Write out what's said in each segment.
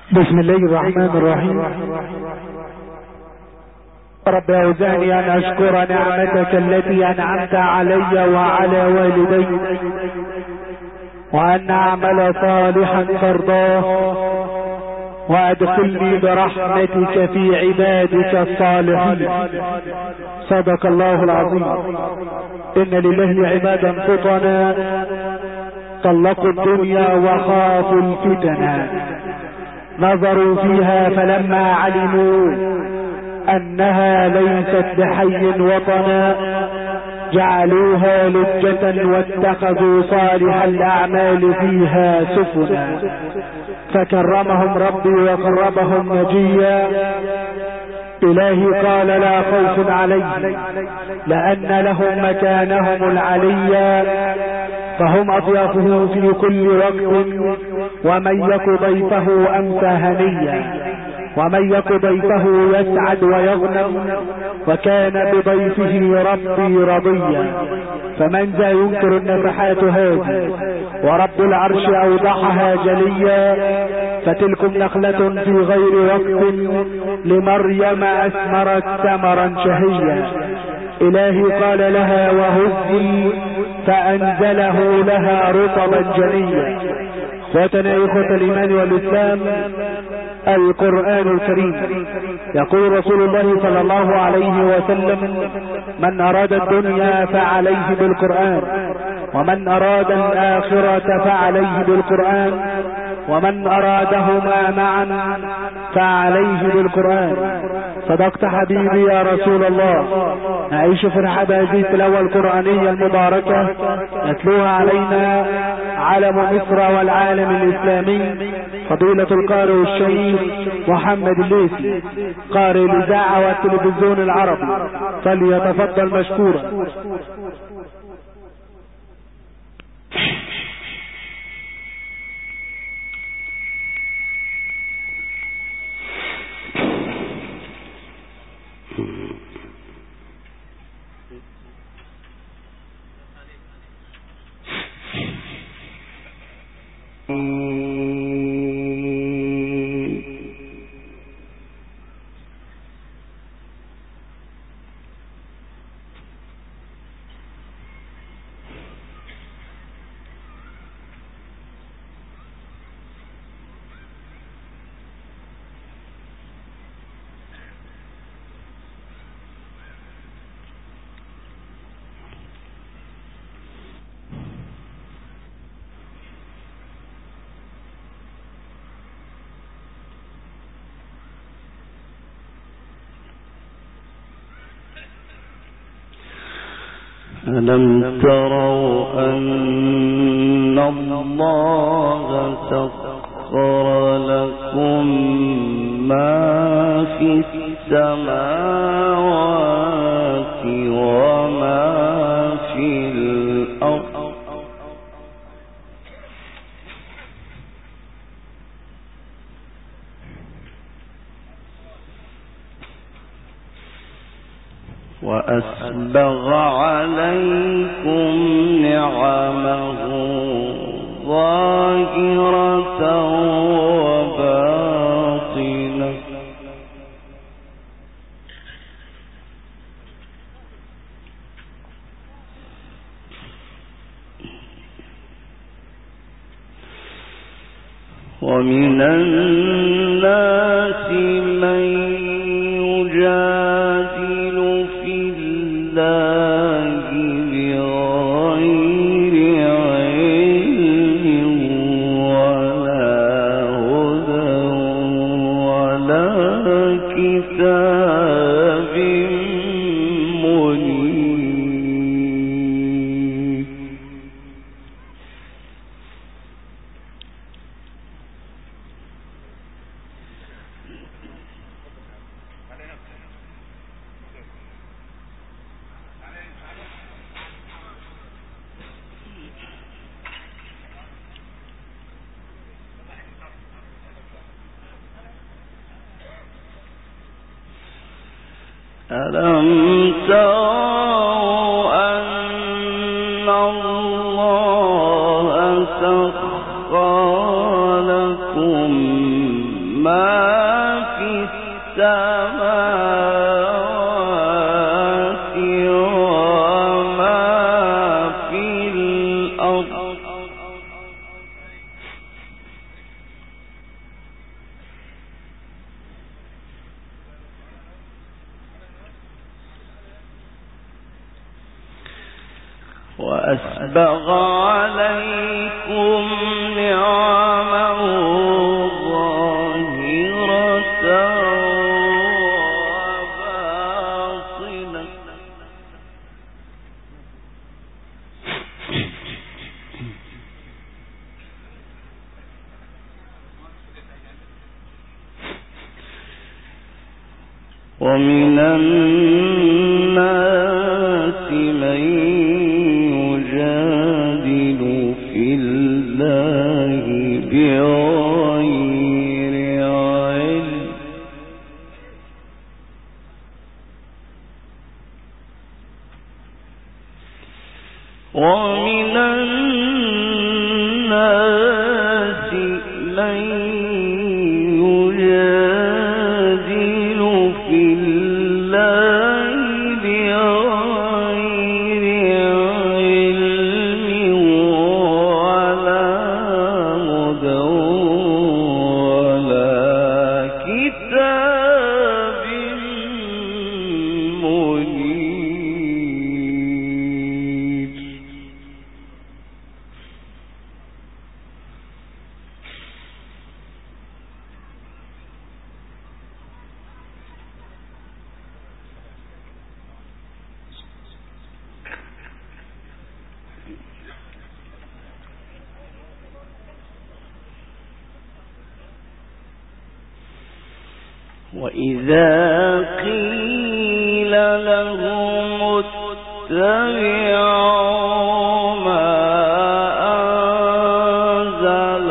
بسم الله الرحمن الرحيم. رب أوزعني أن أشكر نعمتك التي أنعمت علي وعلى والدي، وأن أعمل صالحا ترضاه، وأدخلني برحمتك في عبادك الصالحين. صدق الله العظيم. إن لله عبادا فطنا طلقوا الدنيا وخافوا الفتنا، نظروا فيها فلما علموا أنها ليست بحي وطنا جعلوها لجة واتخذوا صالح الأعمال فيها سفنا. فكرمهم ربي وقربهم نجيا. إلهي قال لا خوف عليهم لأن لهم مكانهم العليا، فهم أضيافه في كل وقت، ومن يك ضيفه أمسى هنيا، ومن يك ضيفه يسعد ويغنم، وكان بضيفه ربي رضيا. فمن ذا ينكر النفحات هذه ورب العرش أوضحها جليا. فتلكم نخلة في غير وقت لمريم أثمرت ثمرا شهيا. إلهي قال لها وهزي فأنزله لها رطبا جنيا. اخوتنا اخوة الإيمان والإسلام، القرآن الكريم يقول رسول الله صلى الله عليه وسلم: من أراد الدنيا فعليه بالقرآن، ومن أراد الآخرة فعليه بالقرآن، ومن أرادهما معا فعليه بالقرآن. صدقت حبيبي يا رسول الله. نعيش في رحاب هذه التلاوة القرآنية المباركة يتلوها علينا علم مصر والعالم الإسلامي فضيلة القارئ الشهير محمد الليثي، قارئ الإذاعة والتلفزيون العربي، فليتفضل مشكورا. ألم تروا أن الله سخر لكم ما في السماوات وما في الأرض وأسبغ عليكم نعمه ظاهرة وباطنة ومن الناس من يجادل في الله بغير علم ولا هدى ولا كتاب منير. ألم تروا أن الله سخر لكم السماوات وما في الأرض وأسبغ عليكم نعمه ظاهرة وباطنة ومن الناس من يجادل في الله بغير علم ومن الناس من يجادل في الله بغير علم ولا هدى ولا كتاب منير وإذا قيل لهم اتبعوا ما أنزل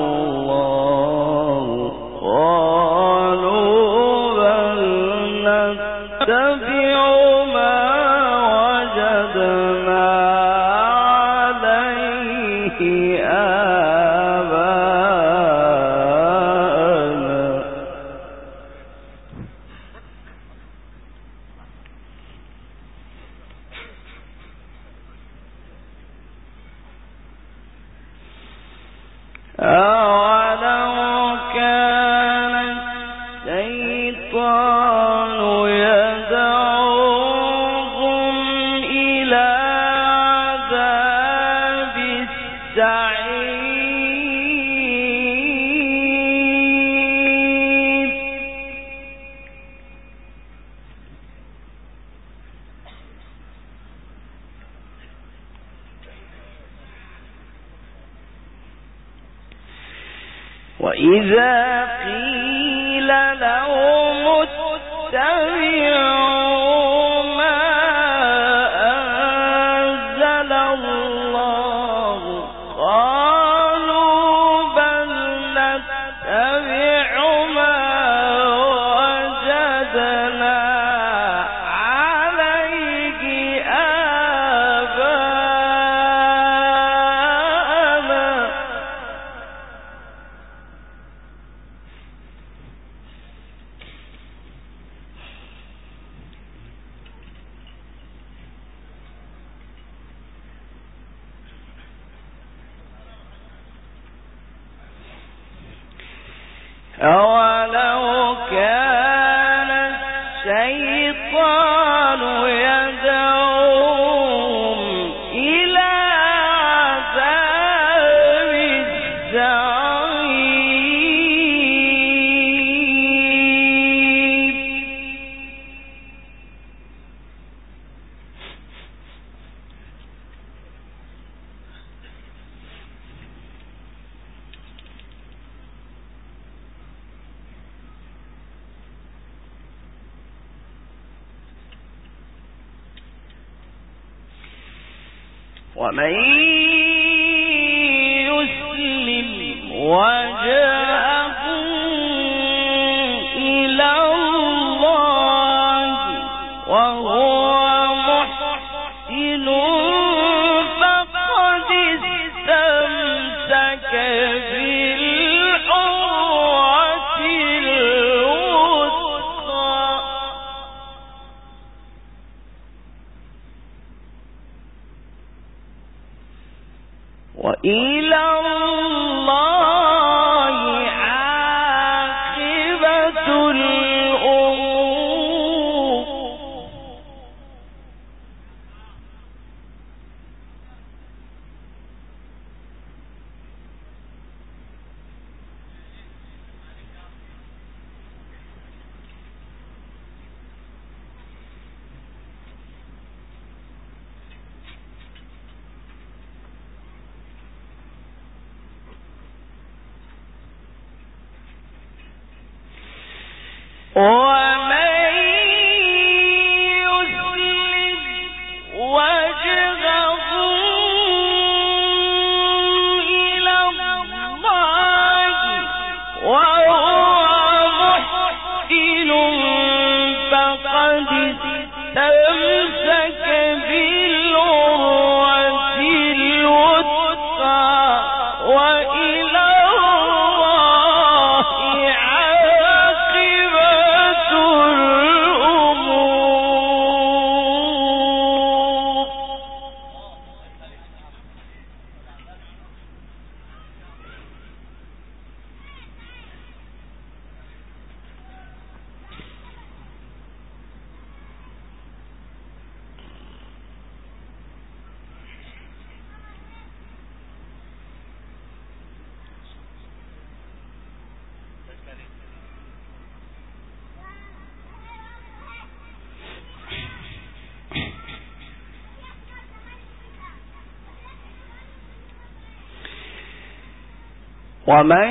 الله قالوا بل نتبع ما وجدنا عليه أولو كان الشيطان يدعوهم إلى عذاب السعير وإذا قيل لهم اتبعوا ما أنزل الله قالوا بل نتبع ما وجدنا عليه آباءنا أولو كان الشيطان يدعوهم إلى عذاب السعير ومن يسلم وجهه إلى الله وهو محسن فقد استمسك بالعروة الوثقى ومن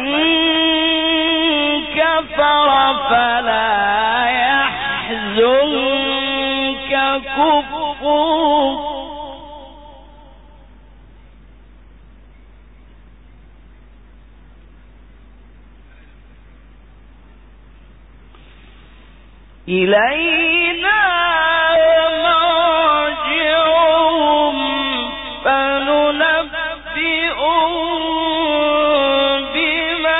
كفر فلا يحزنك كفره إلينا مرجعهم فننبئهم بما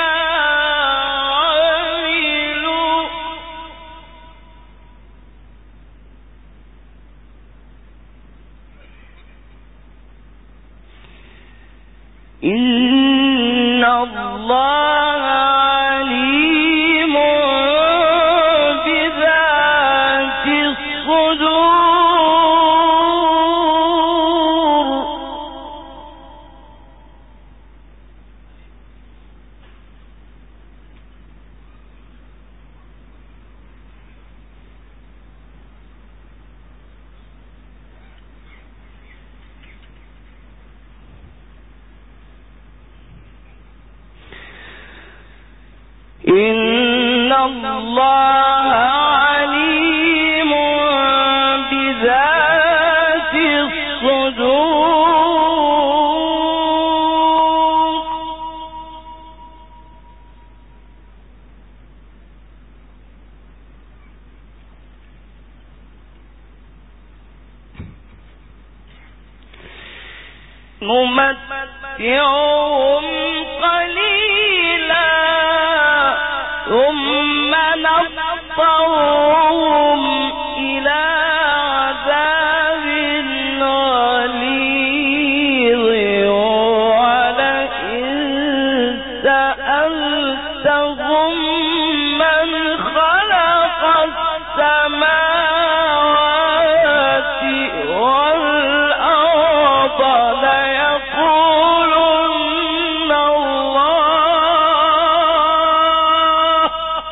عملوا إن الله عليم بذات الصدور. إن الله عليم بذات الصدور. نمتعهم قليلا ثم نضطرهم إلى عذاب غليظ ولئن سألتهم من خلق السماوات والأرض ليقولن الله.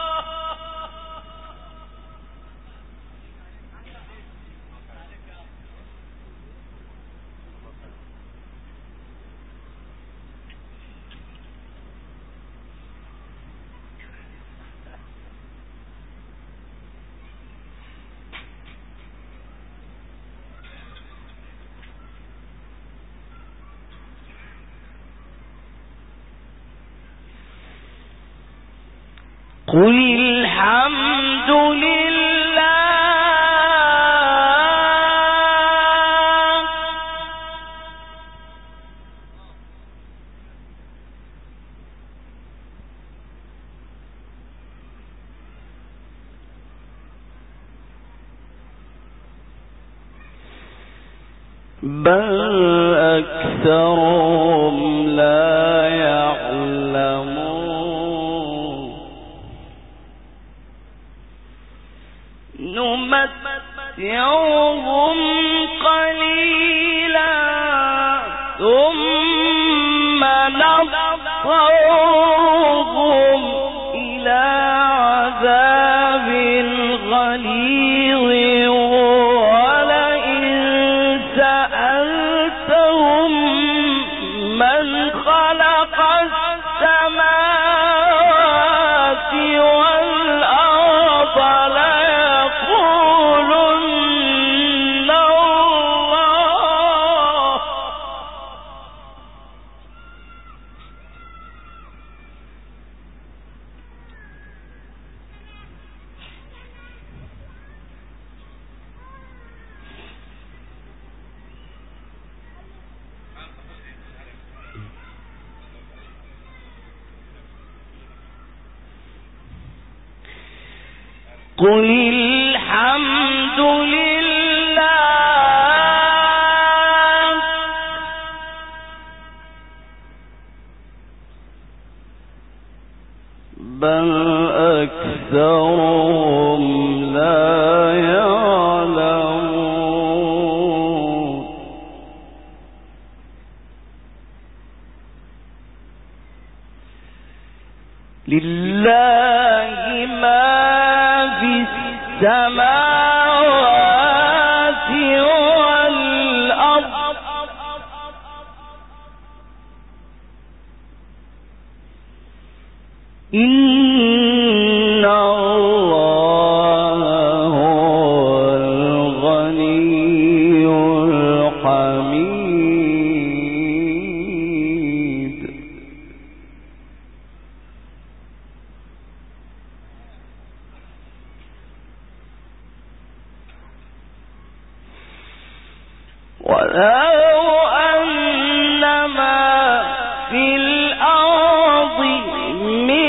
قل الحمد لله بل أكثرهم لا يعلمون. نمتعهم قليلا ثم نضطرهم إلى عذاب غليظ ولئن سألتهم من خلق السماوات والأرض قل الحمد لله بل أكثرهم لا يعلمون لله ما في السماوات والأرض إن الله هو الغني الحميد ولو أن ما في الأرض من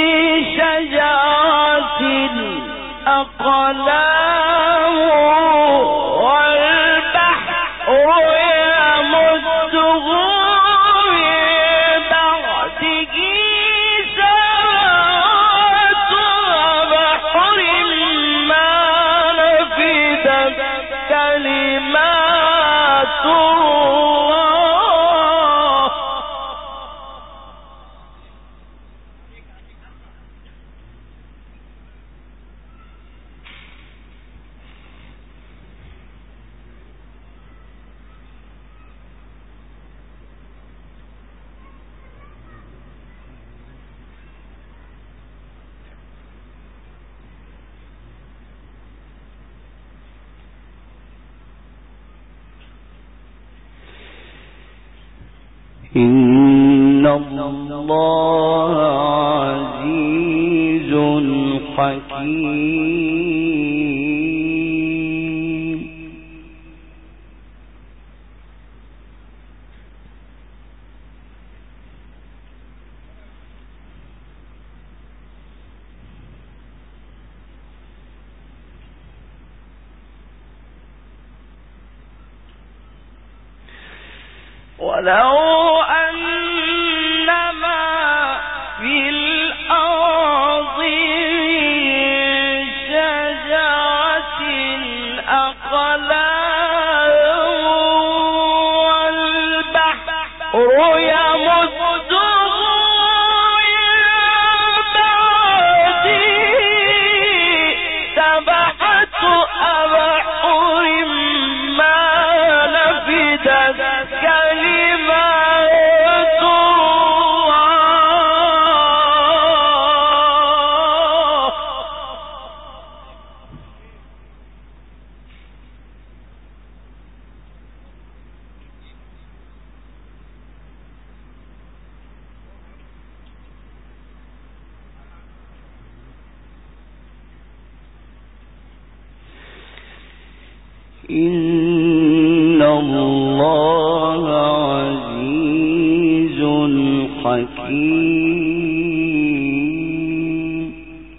شجرة أقلام والبحر يمده من بعده سبعة أبحر ما نفدت كلمات الله إن الله عزيز حكيم ولو أن ما في الأرض من شجرة أقلام والبحر يمده سبعة أبحر ما نفدت كلمات الله إن الله عزيز حكيم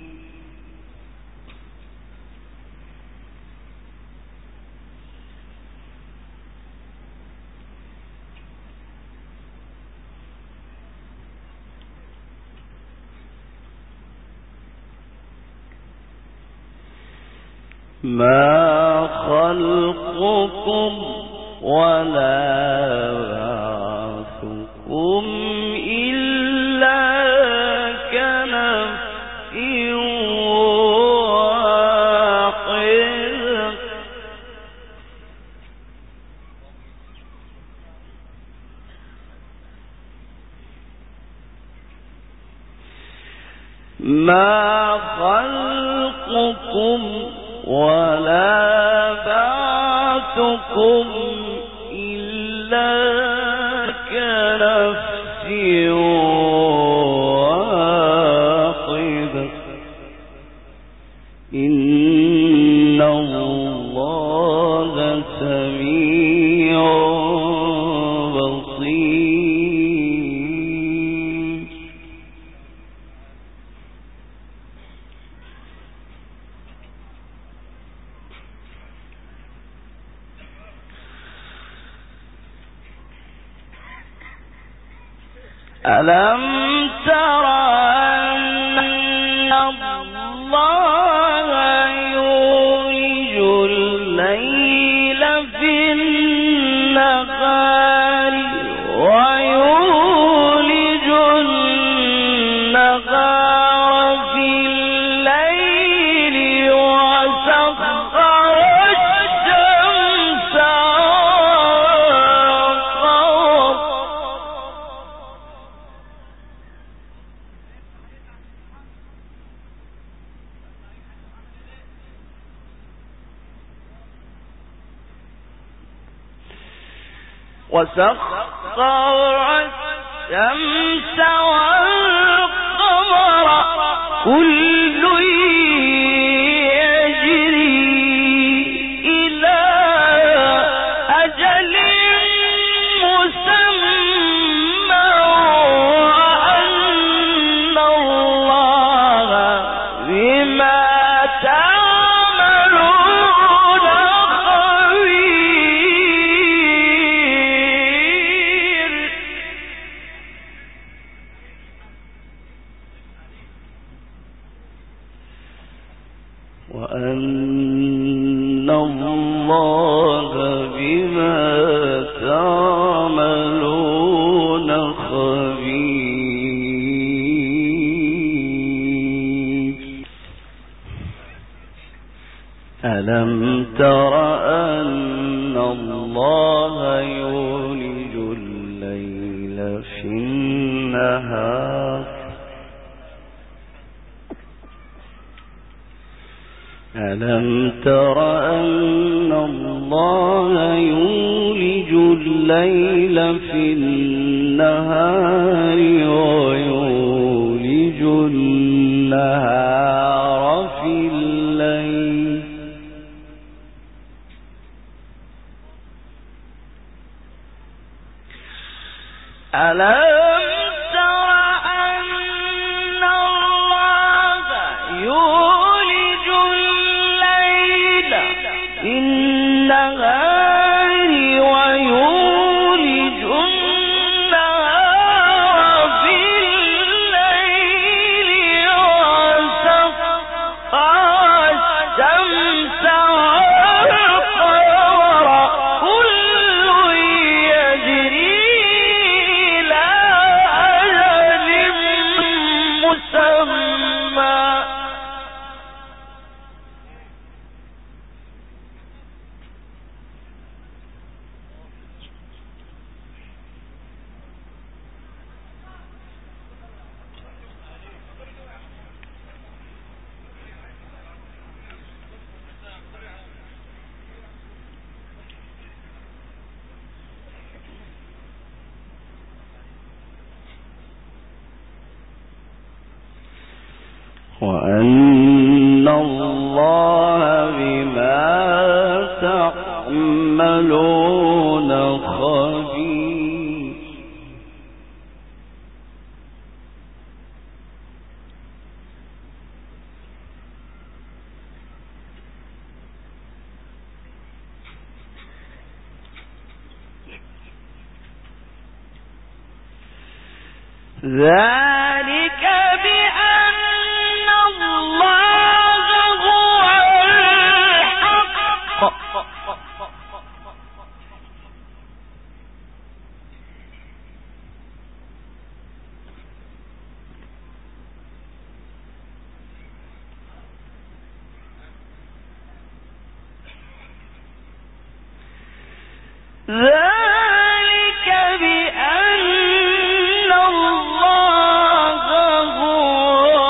ما خلقكم ولا بعثكم إلا كنفس واحدة ما خلقكم ولا بعثكم إلا كنفس واحدة إن الله سميع بصير ألم تر أن الله يولج الليل في النهار ويولج النهار في الليل وسخر الشمس والقمر كل يجري إلى أجل مسمى وأن الله بما تعملون خبير. وأن الله بما تعملون خبير. ألم تر أن الله يولج الليل في النهار ألم تر أن الله يولج الليل في النهار ويولج النهار في الليل ألم تر أن الله يولج الليل في النهار ويولج النهار في الليل وسخر الشمس والقمر كل يجري إلى أجل مسمى وأن الله بما تعملون خبير. ذلك بأن الله هو الحق ذلك بأن الله هو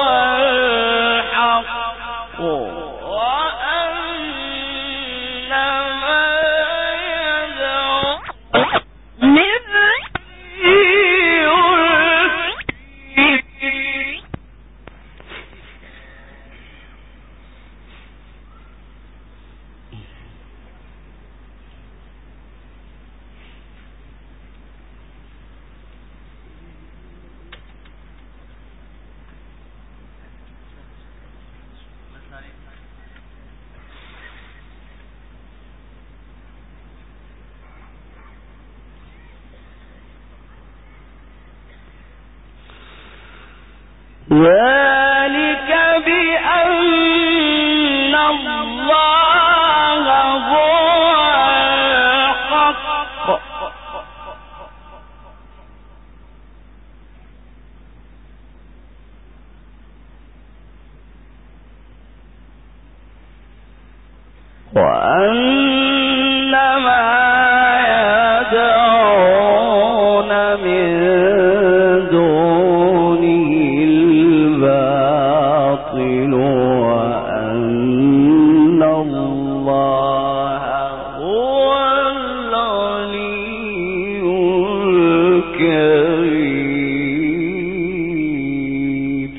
الحق وأن ما يدعون من ذلك بأن الله هو الحق وأن ما يدعون من دونه الباطل وأن الله هو العلي الكبير.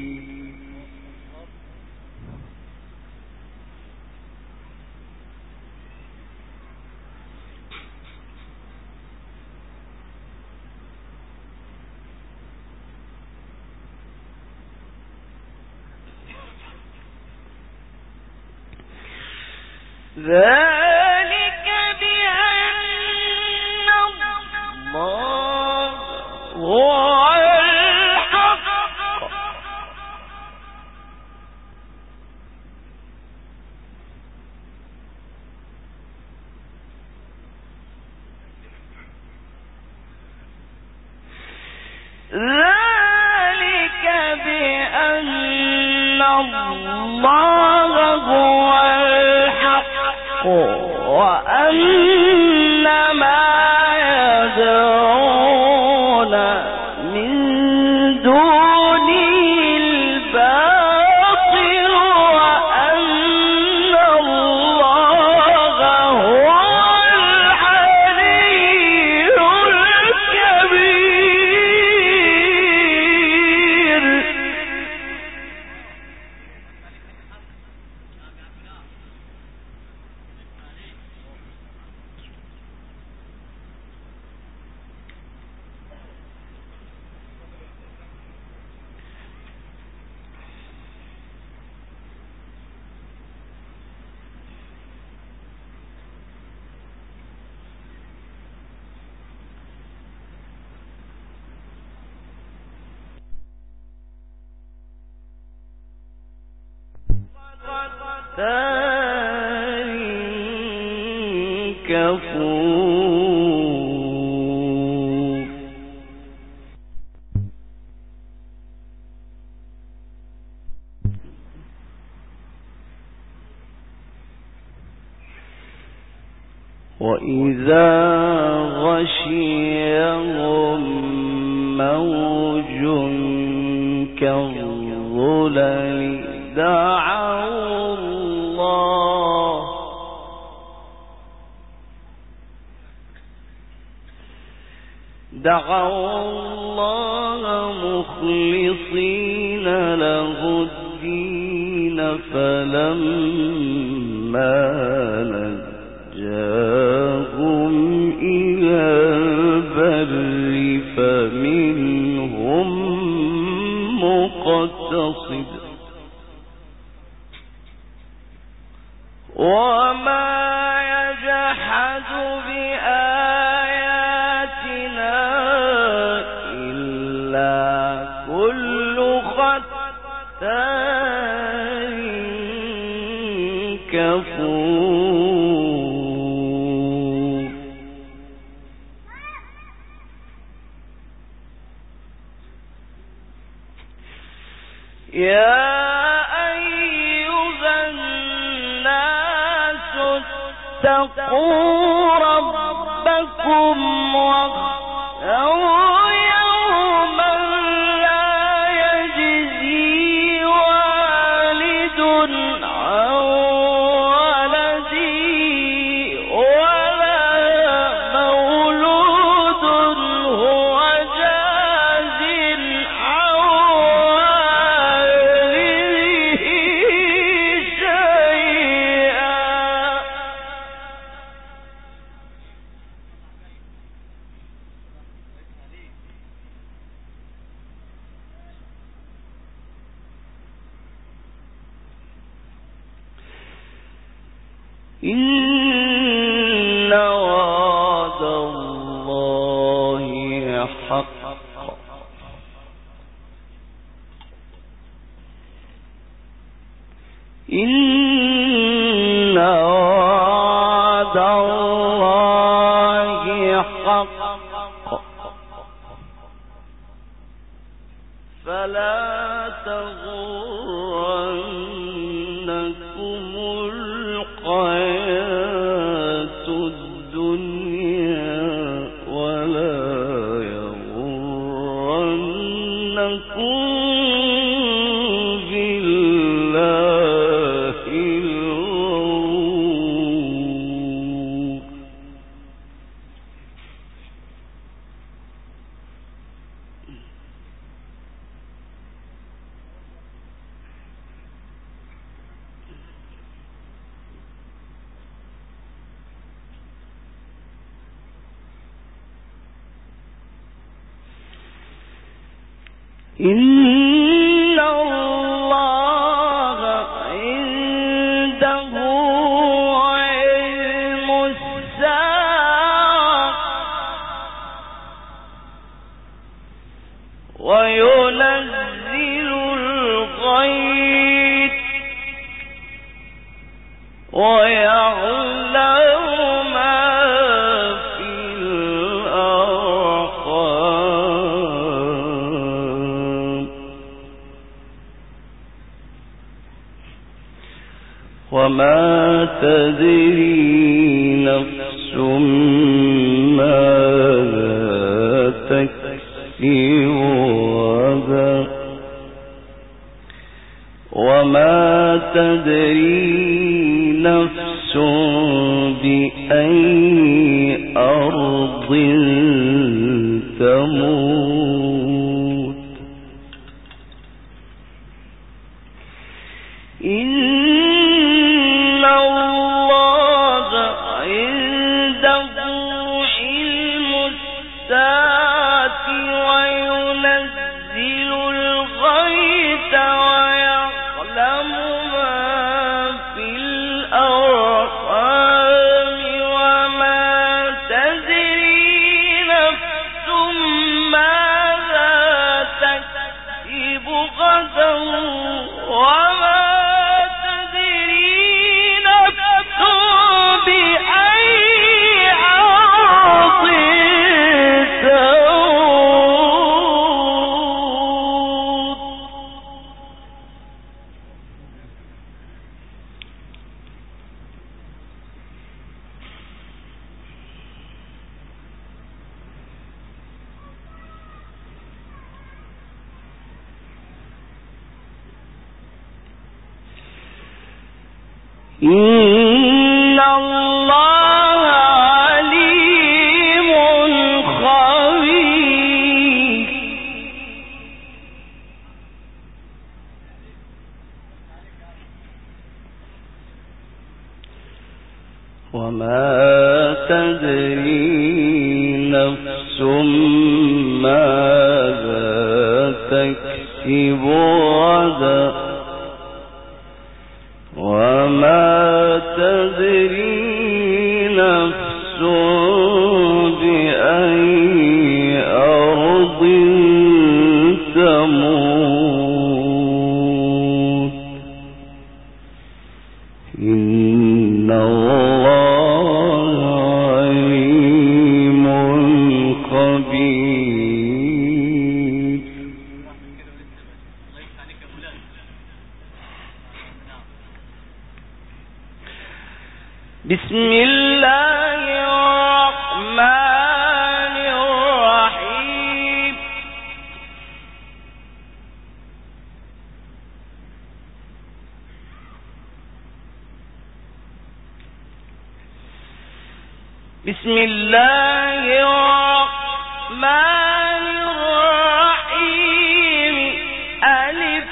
ذلك بأن الله هو الحق ذلك بأن الله هو وأن ما يدعون من دونه الباطل وأن الله هو العلي الكبير. كفور وإذا غشيهم موج كالظلل دعوا الله مخلصين له الدين فلما نجاهم إلى البر فمنهم مقتصد وما يجحد بآياتنا إلا كل ختار كفور. يا اتقوا ربكم واخشوا يوما لا يجزي والد عن ولده ولا مولود هو جاز عن والده شيئا. إن وعد الله حق إن وعد الله حق فلا تغرنكم الحياة الدنيا ولا يغرنكم بالله الغرور إن الله عنده علم الساعة وينزل الغيث ويعلم ما في الأرحام وما تدري نفس ماذا تكسب غدا وما تدري نفس بأي أرض تموت إن الله عنده علم الساعة وينزل الغيث ويعلم ما في الأرحام وما تدري نفس ماذا تكسب غدا وما تدري نفس بأي أرض تموت إن الله عليم خبير وما تدري نفس ماذا تكسب غدا وما تدري نفس بأي أرض تموت إن الله عليم خبير بسم الله الرحمن الرحيم بسم الله الرحمن الرحيم ألف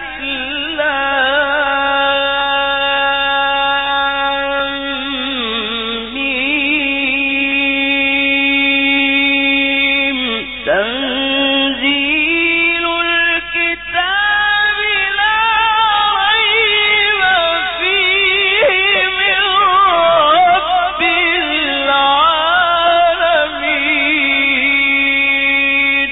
لام ميم تنزيل الكتاب لا ريب فيه من رب العالمين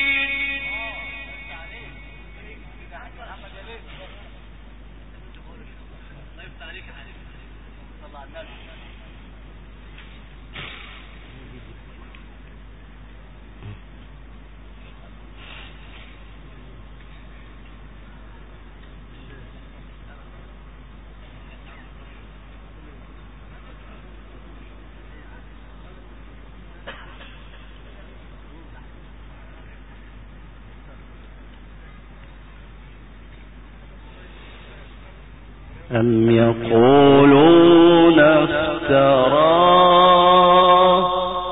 أم يقولون افتراه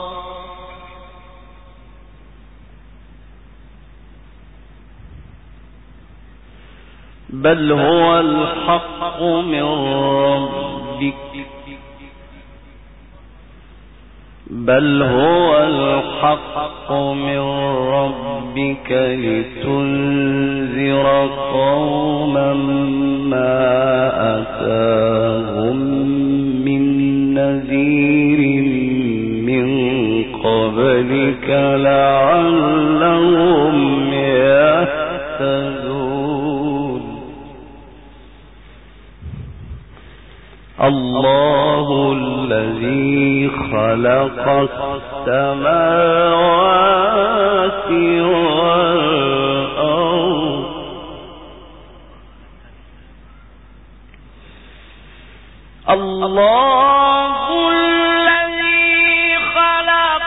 بل هو الحق من ربك بل هو الحق من ربك لتنذر قوما ما أتاهم من نذير من قبلك لعلهم يهتدون الله الذي خلق السماوات والأرض الله الذي خلق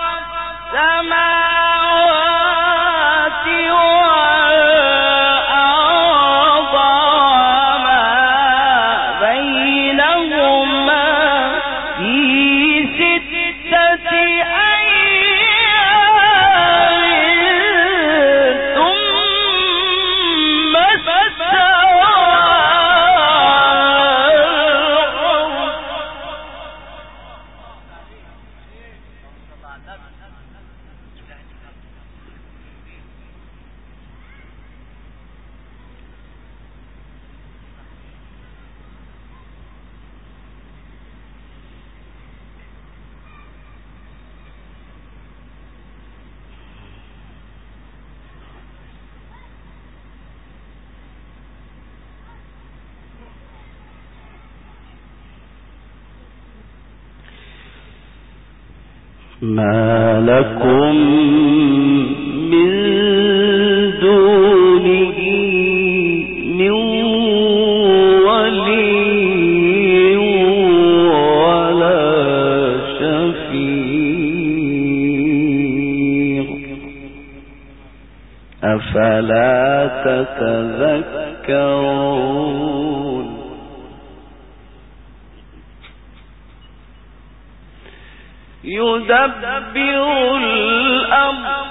السماوات والأرض وما بينهما في 6 أيام ثم استوى ما لكم من دونه من ولي ولا شفيع أفلا تتذكرون يدبر الأمر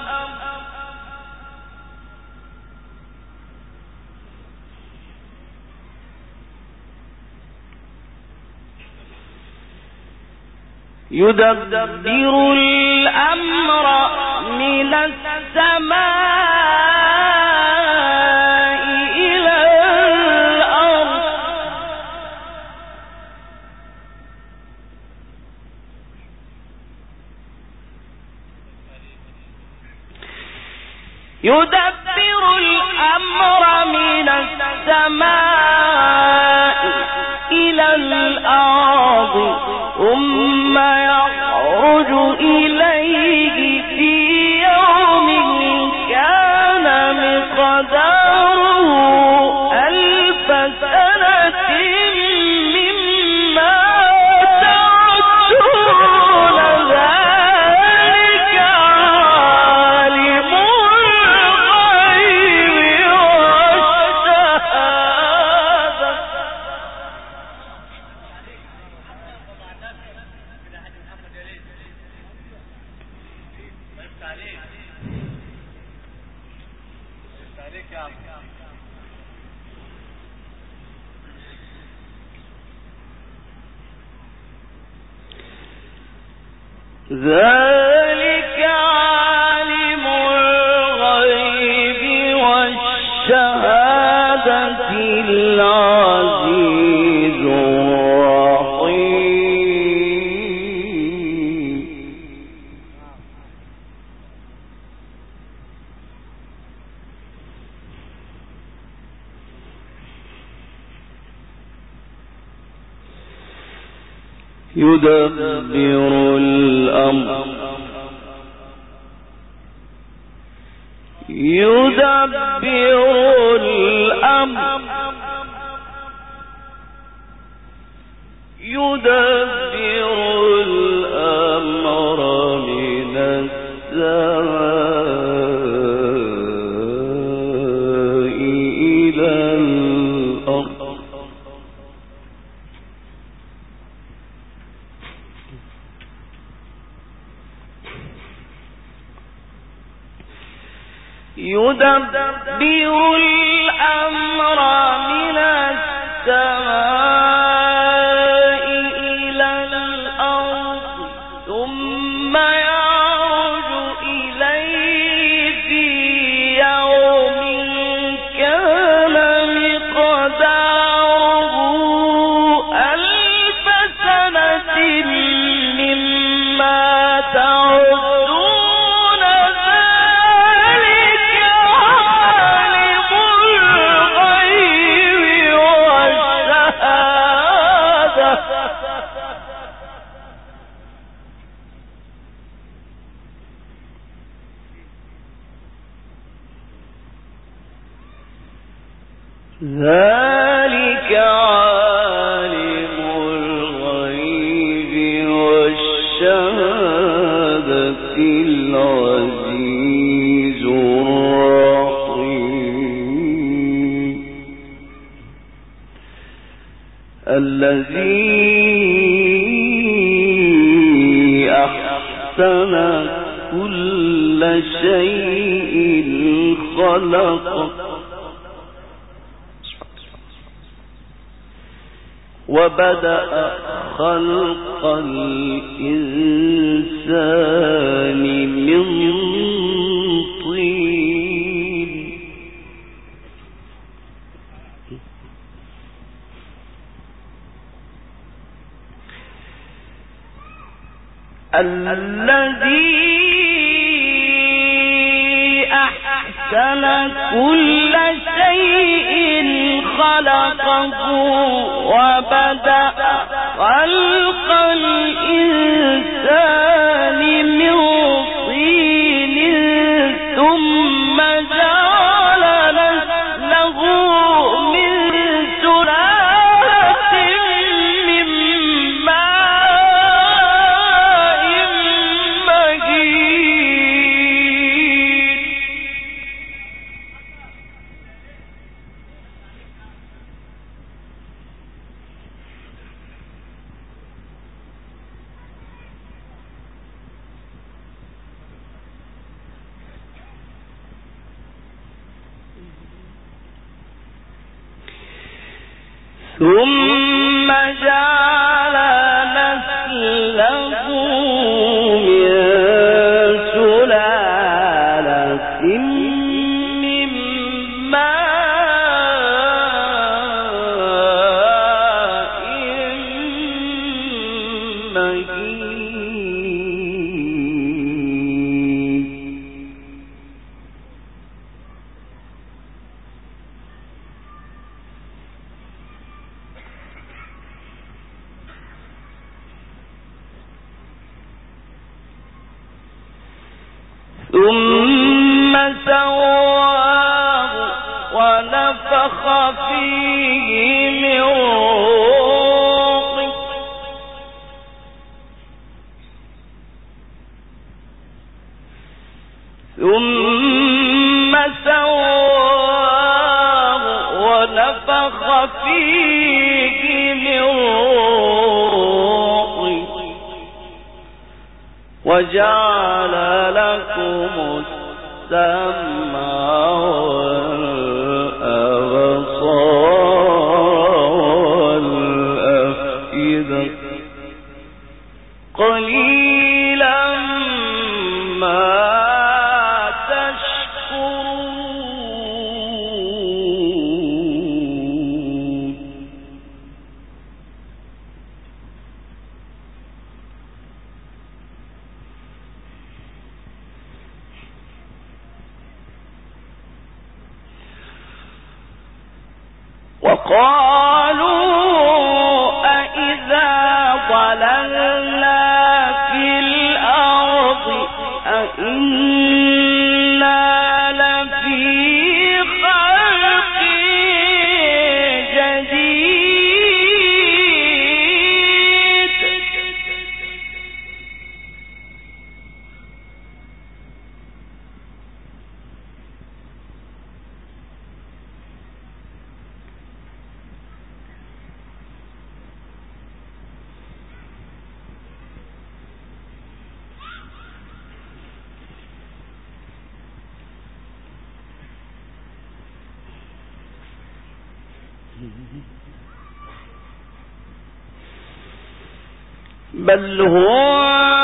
من السماء إلى الأرض يدبر الأمر من السماء إلى الأرض ثم يخرج إليه في يوم كان مقداره 1000 سنة مما تعدون ذلك عالم الغيب والشهادة ذلك عالم الغيب والشهادة العزيز الرحيم يدبر الأمر من السماء إلى الأرض يدبر الأمر من السماء إلى الأرض ثم يعرج إليه في يوم كان مقداره 1000 سنة مما تعدون ذلك عالم الغيب والشهادة ذلك عالم الغيب والشهادة العزيز الرحيم الذي أحسن كل شيء خلقه وبدأ خلق الإنسان من طين الذي أحسن كل شيء خلقه وبدأ خلق الإنسان من طين ثم جعل له من سلالة من ماء مهين ثم جعل نسله من سلالة من ماء مهين ثم سواه ونفخ فيه من روحه ثم سواه ونفخ فيه من روحه وجعل لكم السمع والأبصار والأفئدة قليلا ما تشكرون وقالوا أإذا ضللنا بل هو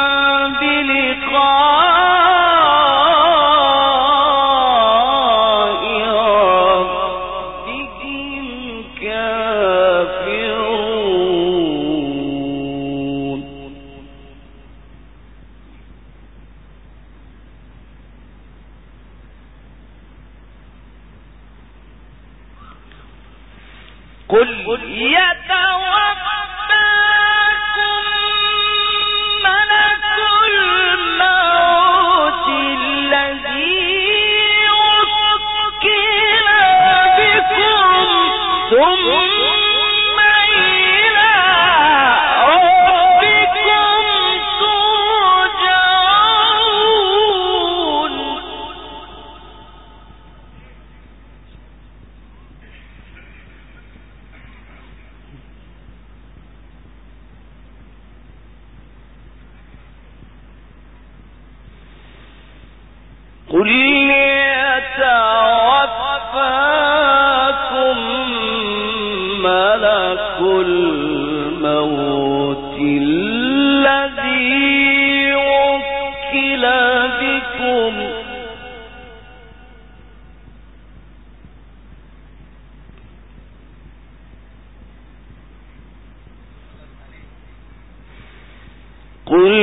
بلقاء ربهم كافرون قل يتوفاكم ملك الموت الذي وكل بكم ثم إلى ربكم ترجعون قل يتوفاكم ملك الموت الذي وكل بكم قل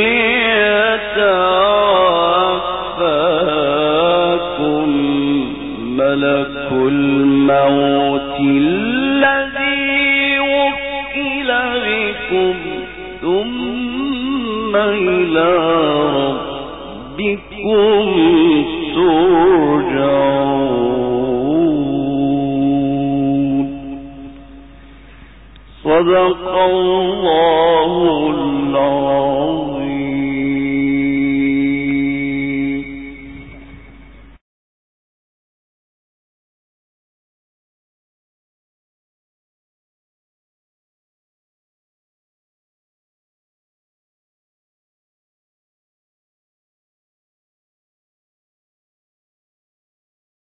ملك الموت الذي وكل بكم ثم إلى ربكم ترجعون. صدق